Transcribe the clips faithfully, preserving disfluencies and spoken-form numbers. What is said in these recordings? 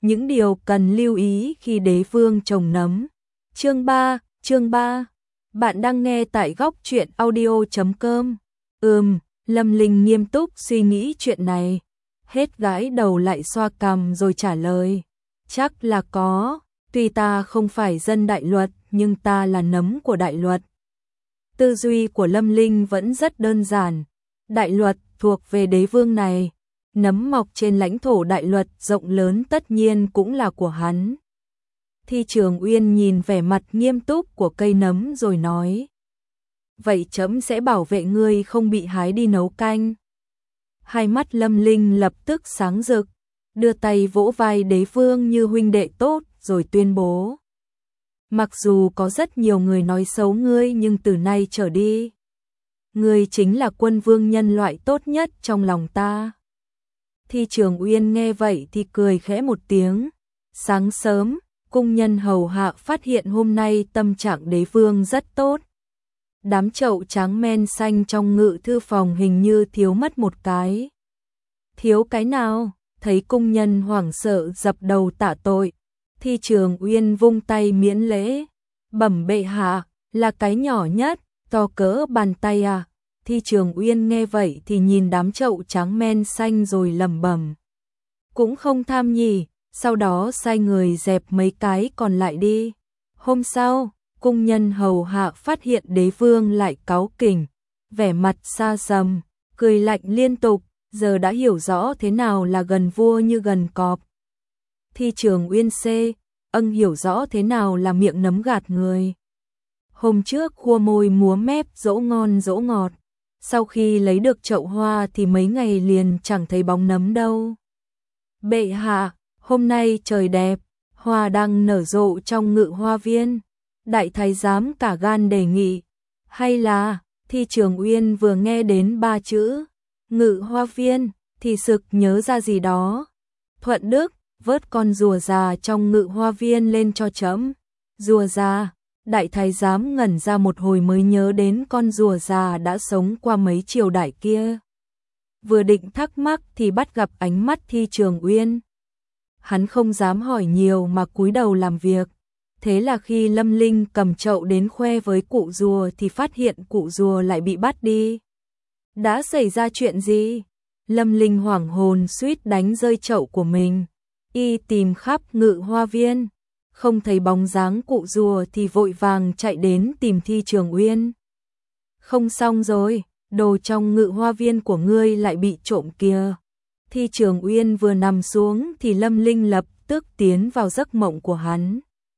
những điều cần lưu ý khi đế vương trồng nấm. Chương ba, chương ba. Bạn đang nghe tại góc truyện audio chấm com. Ừm, Lâm Linh nghiêm túc suy nghĩ chuyện này. Hết gãi đầu lại xoa cằm rồi trả lời. Chắc là có, tuy ta không phải dân đại luật nhưng ta là nấm của đại luật. Tư duy của Lâm Linh vẫn rất đơn giản. Đại luật thuộc về đế vương này. Nấm mọc trên lãnh thổ đại luật rộng lớn tất nhiên cũng là của hắn. Thi Trường Uyên nhìn vẻ mặt nghiêm túc của cây nấm rồi nói. Vậy trẫm sẽ bảo vệ ngươi không bị hái đi nấu canh. Hai mắt Lâm Linh lập tức sáng rực, đưa tay vỗ vai đế vương như huynh đệ tốt rồi tuyên bố. Mặc dù có rất nhiều người nói xấu ngươi nhưng từ nay trở đi, ngươi chính là quân vương nhân loại tốt nhất trong lòng ta. Thi Trường Uyên nghe vậy thì cười khẽ một tiếng. Sáng sớm, cung nhân hầu hạ phát hiện hôm nay tâm trạng đế vương rất tốt. Đám chậu tráng men xanh trong ngự thư phòng hình như thiếu mất một cái. Thiếu cái nào? Thấy cung nhân hoảng sợ dập đầu tạ tội. Thi Trường Uyên vung tay miễn lễ. Bẩm bệ hạ, là cái nhỏ nhất, to cỡ bàn tay à. Thi Trường Uyên nghe vậy thì nhìn đám chậu trắng men xanh rồi lẩm bẩm. Cũng không tham nhỉ, sau đó sai người dẹp mấy cái còn lại đi. Hôm sau, cung nhân hầu hạ phát hiện đế vương lại cáu kỉnh, vẻ mặt xa sầm, cười lạnh liên tục, giờ đã hiểu rõ thế nào là gần vua như gần cọp. Thi Trường Uyên C, ân hiểu rõ thế nào là miệng nấm gạt người. Hôm trước khua môi múa mép dỗ ngon dỗ ngọt, sau khi lấy được chậu hoa thì mấy ngày liền chẳng thấy bóng nấm đâu. Bệ hạ, hôm nay trời đẹp, hoa đang nở rộ trong ngự hoa viên. Đại thái giám cả gan đề nghị. Hay là, Thi Trường Uyên vừa nghe đến ba chữ ngự hoa viên thì sực nhớ ra gì đó. Thuận Đức, vớt con rùa già trong ngự hoa viên lên cho trẫm. Rùa già? Đại thái giám ngẩn ra một hồi mới nhớ đến con rùa già đã sống qua mấy triều đại kia. Vừa định thắc mắc thì bắt gặp ánh mắt Thi Trường Uyên. Hắn không dám hỏi nhiều mà cúi đầu làm việc. Thế là khi Lâm Linh cầm chậu đến khoe với cụ rùa thì phát hiện cụ rùa lại bị bắt đi. Đã xảy ra chuyện gì? Lâm Linh hoảng hồn suýt đánh rơi chậu của mình. Y tìm khắp ngự hoa viên, không thấy bóng dáng cụ rùa thì vội vàng chạy đến tìm Thi Trường Uyên. Không xong rồi, đồ trong ngự hoa viên của ngươi lại bị trộm kìa. Thi Trường Uyên vừa nằm xuống thì Lâm Linh lập tức tiến vào giấc mộng của hắn.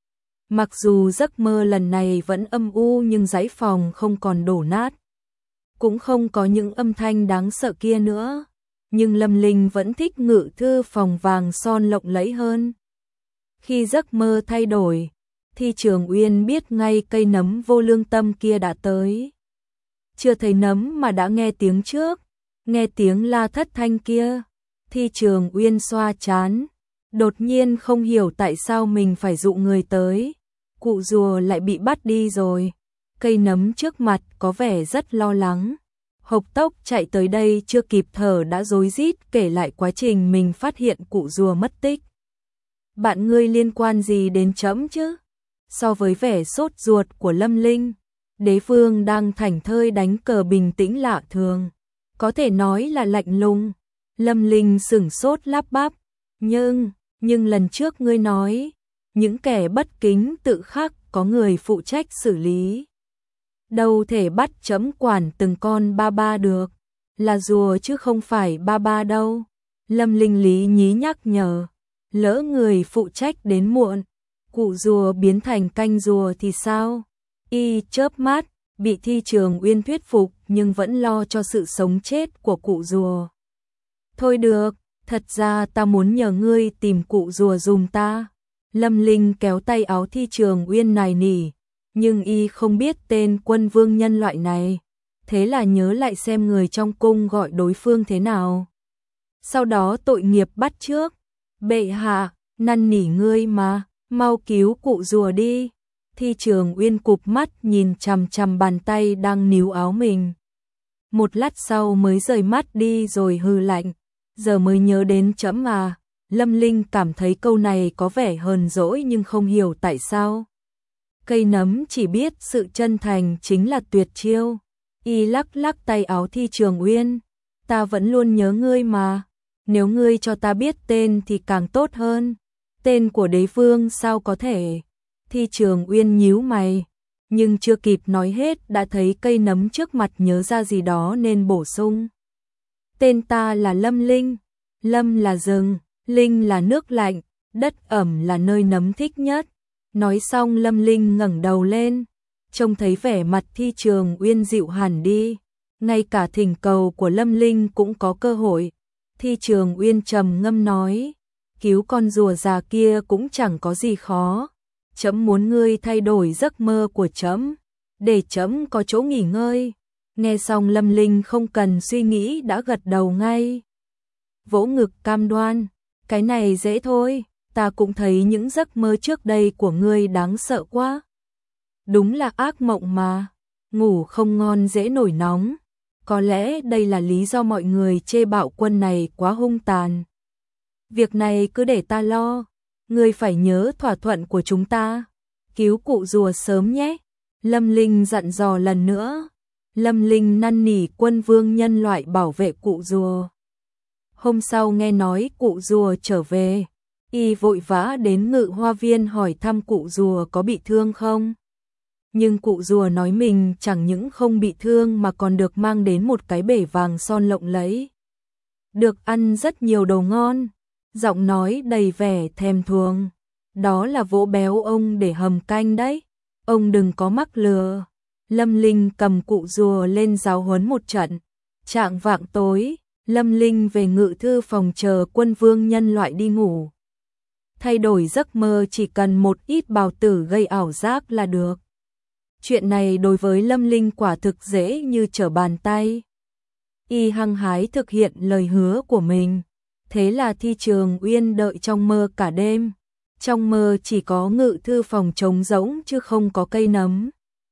Mặc dù giấc mơ lần này vẫn âm u nhưng dãy phòng không còn đổ nát, cũng không có những âm thanh đáng sợ kia nữa, nhưng Lâm Linh vẫn thích ngự thư phòng vàng son lộng lẫy hơn. Khi giấc mơ thay đổi, Thi Trường Uyên biết ngay cây nấm vô lương tâm kia đã tới. Chưa thấy nấm mà đã nghe tiếng trước, nghe tiếng la thất thanh kia. Thi Trường Uyên xoa trán, đột nhiên không hiểu tại sao mình phải dụ người tới. Cụ rùa lại bị bắt đi rồi. Cây nấm trước mặt có vẻ rất lo lắng. Hộc tốc chạy tới đây chưa kịp thở đã rối rít kể lại quá trình mình phát hiện cụ rùa mất tích. Bạn ngươi liên quan gì đến trẫm chứ? So với vẻ sốt ruột của Lâm Linh, đế vương đang thảnh thơi đánh cờ bình tĩnh lạ thường, có thể nói là lạnh lùng. Lâm Linh sửng sốt lắp bắp. Nhưng, nhưng lần trước ngươi nói, những kẻ bất kính tự khắc có người phụ trách xử lý. Đâu thể bắt trẫm quản từng con ba ba được, là rùa chứ không phải ba ba đâu. Lâm Linh lý nhí nhắc nhở, lỡ người phụ trách đến muộn, cụ rùa biến thành canh rùa thì sao? Y chớp mắt, bị Thi Trường Uyên thuyết phục nhưng vẫn lo cho sự sống chết của cụ rùa. Thôi được, thật ra ta muốn nhờ ngươi tìm cụ rùa dùm ta. Lâm Linh kéo tay áo Thi Trường Uyên nài nỉ, nhưng y không biết tên quân vương nhân loại này, thế là nhớ lại xem người trong cung gọi đối phương thế nào. Sau đó tội nghiệp bắt trước. Bệ hạ, năn nỉ ngươi mà, mau cứu cụ rùa đi. Thi Trường Uyên cụp mắt nhìn chằm chằm bàn tay đang níu áo mình. Một lát sau mới rời mắt đi rồi hừ lạnh. Giờ mới nhớ đến trẫm à, Lâm Linh cảm thấy câu này có vẻ hờn dỗi nhưng không hiểu tại sao. Cây nấm chỉ biết sự chân thành chính là tuyệt chiêu. Y lắc lắc tay áo Thi Trường Uyên. Ta vẫn luôn nhớ ngươi mà. Nếu ngươi cho ta biết tên thì càng tốt hơn. Tên của đế vương sao có thể? Thi Trường Uyên nhíu mày. Nhưng chưa kịp nói hết đã thấy cây nấm trước mặt nhớ ra gì đó nên bổ sung. Tên ta là Lâm Linh. Lâm là rừng, Linh là nước lạnh, đất ẩm là nơi nấm thích nhất. Nói xong Lâm Linh ngẩng đầu lên, trông thấy vẻ mặt Thi Trường Uyên dịu hẳn đi. Ngay cả thỉnh cầu của Lâm Linh cũng có cơ hội. Thi Trường Uyên trầm ngâm nói, cứu con rùa già kia cũng chẳng có gì khó. Trẫm muốn ngươi thay đổi giấc mơ của trẫm, để trẫm có chỗ nghỉ ngơi. Nghe xong Lâm Linh không cần suy nghĩ đã gật đầu ngay. Vỗ ngực cam đoan, cái này dễ thôi, ta cũng thấy những giấc mơ trước đây của ngươi đáng sợ quá. Đúng là ác mộng mà, ngủ không ngon dễ nổi nóng. Có lẽ đây là lý do mọi người chê Bạo Quân này quá hung tàn. Việc này cứ để ta lo, ngươi phải nhớ thỏa thuận của chúng ta. Cứu cụ rùa sớm nhé. Lâm Linh dặn dò lần nữa. Lâm Linh năn nỉ quân vương nhân loại bảo vệ cụ rùa. Hôm sau nghe nói cụ rùa trở về, y vội vã đến Ngự Hoa Viên hỏi thăm cụ rùa có bị thương không. Nhưng cụ rùa nói mình chẳng những không bị thương mà còn được mang đến một cái bể vàng son lộng lẫy. Được ăn rất nhiều đồ ngon, giọng nói đầy vẻ thèm thuồng. Đó là vỗ béo ông để hầm canh đấy, ông đừng có mắc lừa. Lâm Linh cầm cụ rùa lên giáo huấn một trận. Trạng vạng tối, Lâm Linh về ngự thư phòng chờ quân vương nhân loại đi ngủ. Thay đổi giấc mơ chỉ cần một ít bào tử gây ảo giác là được. Chuyện này đối với Lâm Linh quả thực dễ như trở bàn tay. Y hăng hái thực hiện lời hứa của mình. Thế là Thi Trường Uyên đợi trong mơ cả đêm. Trong mơ chỉ có ngự thư phòng trống rỗng chứ không có cây nấm.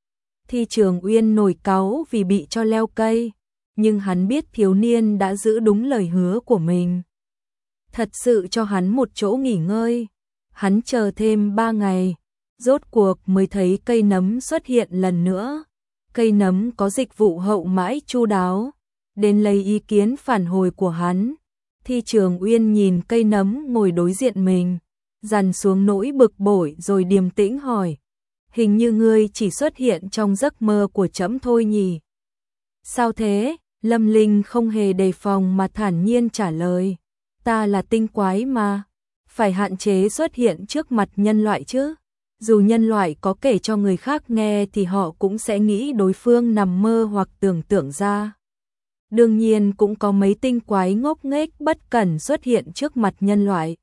Thi Trường Uyên nổi cáu vì bị cho leo cây, nhưng hắn biết thiếu niên đã giữ đúng lời hứa của mình. Thật sự cho hắn một chỗ nghỉ ngơi. Hắn chờ thêm ba ngày, rốt cuộc mới thấy cây nấm xuất hiện lần nữa. Cây nấm có dịch vụ hậu mãi chu đáo, đến lấy ý kiến phản hồi của hắn. Thi Trường Uyên nhìn cây nấm ngồi đối diện mình, dằn xuống nỗi bực bội rồi điềm tĩnh hỏi. Hình như ngươi chỉ xuất hiện trong giấc mơ của trẫm thôi nhỉ? Sao thế? Lâm Linh không hề đề phòng mà thản nhiên trả lời. Ta là tinh quái mà, phải hạn chế xuất hiện trước mặt nhân loại chứ. Dù nhân loại có kể cho người khác nghe thì họ cũng sẽ nghĩ đối phương nằm mơ hoặc tưởng tượng ra. Đương nhiên cũng có mấy tinh quái ngốc nghếch bất cẩn xuất hiện trước mặt nhân loại,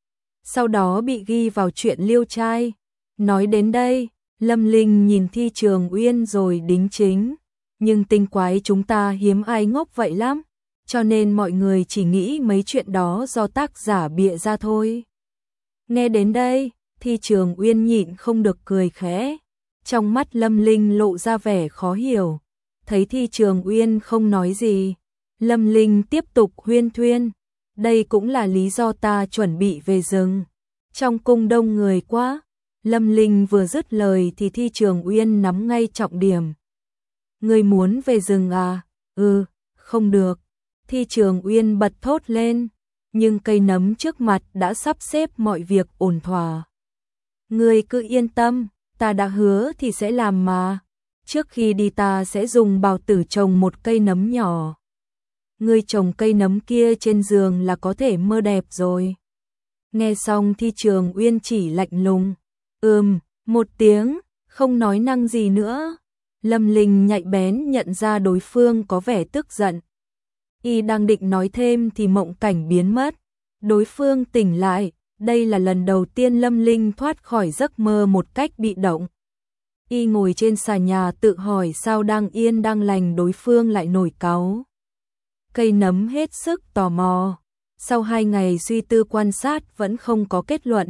sau đó bị ghi vào truyện liêu trai. Nói đến đây, Lâm Linh nhìn Thi Trường Uyên rồi đính chính. Nhưng tinh quái chúng ta hiếm ai ngốc vậy lắm, cho nên mọi người chỉ nghĩ mấy chuyện đó do tác giả bịa ra thôi. Nghe đến đây, Thi Trường Uyên nhịn không được cười khẽ. Trong mắt Lâm Linh lộ ra vẻ khó hiểu. Thấy Thi Trường Uyên không nói gì, Lâm Linh tiếp tục huyên thuyên. Đây cũng là lý do ta chuẩn bị về rừng. Trong cung đông người quá. Lâm Linh vừa dứt lời thì Thi Trường Uyên nắm ngay trọng điểm. Ngươi muốn về rừng à? Ừ, không được. Thi Trường Uyên bật thốt lên, nhưng cây nấm trước mặt đã sắp xếp mọi việc ổn thỏa. Ngươi cứ yên tâm, ta đã hứa thì sẽ làm mà. Trước khi đi ta sẽ dùng bào tử trồng một cây nấm nhỏ. Ngươi trồng cây nấm kia trên giường là có thể mơ đẹp rồi. Nghe xong Thi Trường Uyên chỉ lạnh lùng. Ừm, một tiếng, không nói năng gì nữa. Lâm Linh nhạy bén nhận ra đối phương có vẻ tức giận. Y đang định nói thêm thì mộng cảnh biến mất. Đối phương tỉnh lại, đây là lần đầu tiên Lâm Linh thoát khỏi giấc mơ một cách bị động. Y ngồi trên xà nhà tự hỏi sao đang yên đang lành đối phương lại nổi cáu. Cây nấm hết sức tò mò. Sau hai ngày suy tư quan sát vẫn không có kết luận.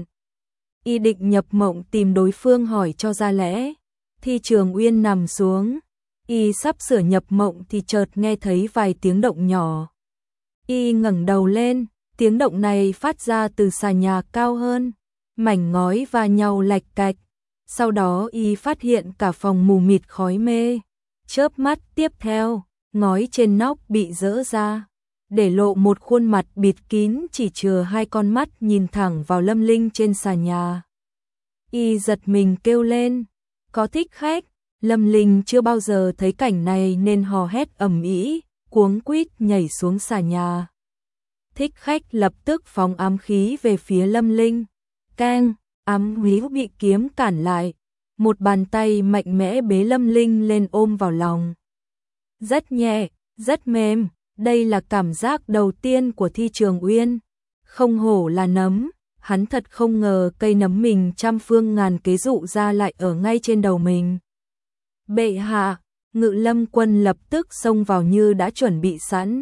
Y định nhập mộng tìm đối phương hỏi cho ra lẽ. Thi Trường Uyên nằm xuống. Y sắp sửa nhập mộng thì chợt nghe thấy vài tiếng động nhỏ. Y ngẩng đầu lên, Tiếng động này phát ra từ xà nhà cao hơn, mảnh ngói va nhau lạch cạch. Sau đó y phát hiện cả phòng mù mịt khói mê. Chớp mắt tiếp theo, ngói trên nóc bị rỡ ra, để lộ một khuôn mặt bịt kín chỉ chừa hai con mắt nhìn thẳng vào Lâm Linh trên xà nhà. Y giật mình kêu lên, có thích khách. Lâm Linh chưa bao giờ thấy cảnh này nên hò hét ầm ĩ, cuống quýt nhảy xuống xà nhà. Thích khách lập tức phóng ám khí về phía Lâm Linh. Keng, ám khí bị kiếm cản lại. Một bàn tay mạnh mẽ bế Lâm Linh lên ôm vào lòng. Rất nhẹ, rất mềm, đây là cảm giác đầu tiên của Thi Trường Uyên. Không hổ là nấm, hắn thật không ngờ cây nấm mình trăm phương ngàn kế dụ ra lại ở ngay trên đầu mình. Bệ hạ, Ngự Lâm Quân lập tức xông vào như đã chuẩn bị sẵn.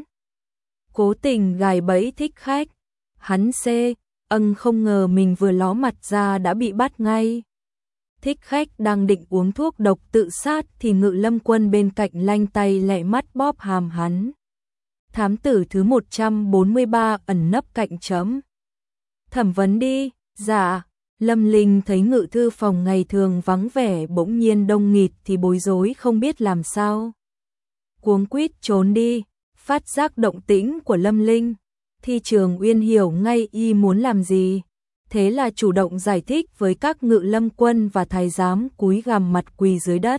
Cố tình gài bẫy thích khách. Hắn xê, ân không ngờ mình vừa ló mặt ra đã bị bắt ngay. Thích khách đang định uống thuốc độc tự sát thì Ngự Lâm Quân bên cạnh lanh tay lẹ mắt bóp hàm hắn. Thám tử thứ một trăm bốn mươi ba ẩn nấp cạnh chấm. Thẩm vấn đi. Dạ. Lâm Linh thấy ngự thư phòng ngày thường vắng vẻ bỗng nhiên đông nghịt thì bối rối không biết làm sao. Cuống quýt trốn đi. Phát giác động tĩnh của Lâm Linh, Thi Trường Uyên hiểu ngay y muốn làm gì. Thế là chủ động giải thích với các Ngự Lâm Quân và thái giám cúi gằm mặt quỳ dưới đất.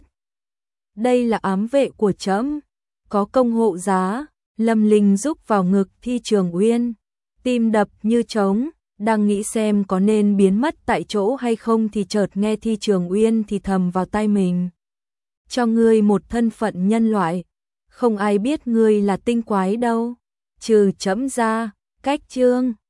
Đây là ám vệ của trẫm, có công hộ giá. Lâm Linh rúc vào ngực Thi Trường Uyên, tim đập như trống, đang nghĩ xem có nên biến mất tại chỗ hay không thì chợt nghe Thi Trường Uyên thì thầm vào tai mình. Cho ngươi một thân phận nhân loại, không ai biết ngươi là tinh quái đâu, trừ trẫm ra. Cách chương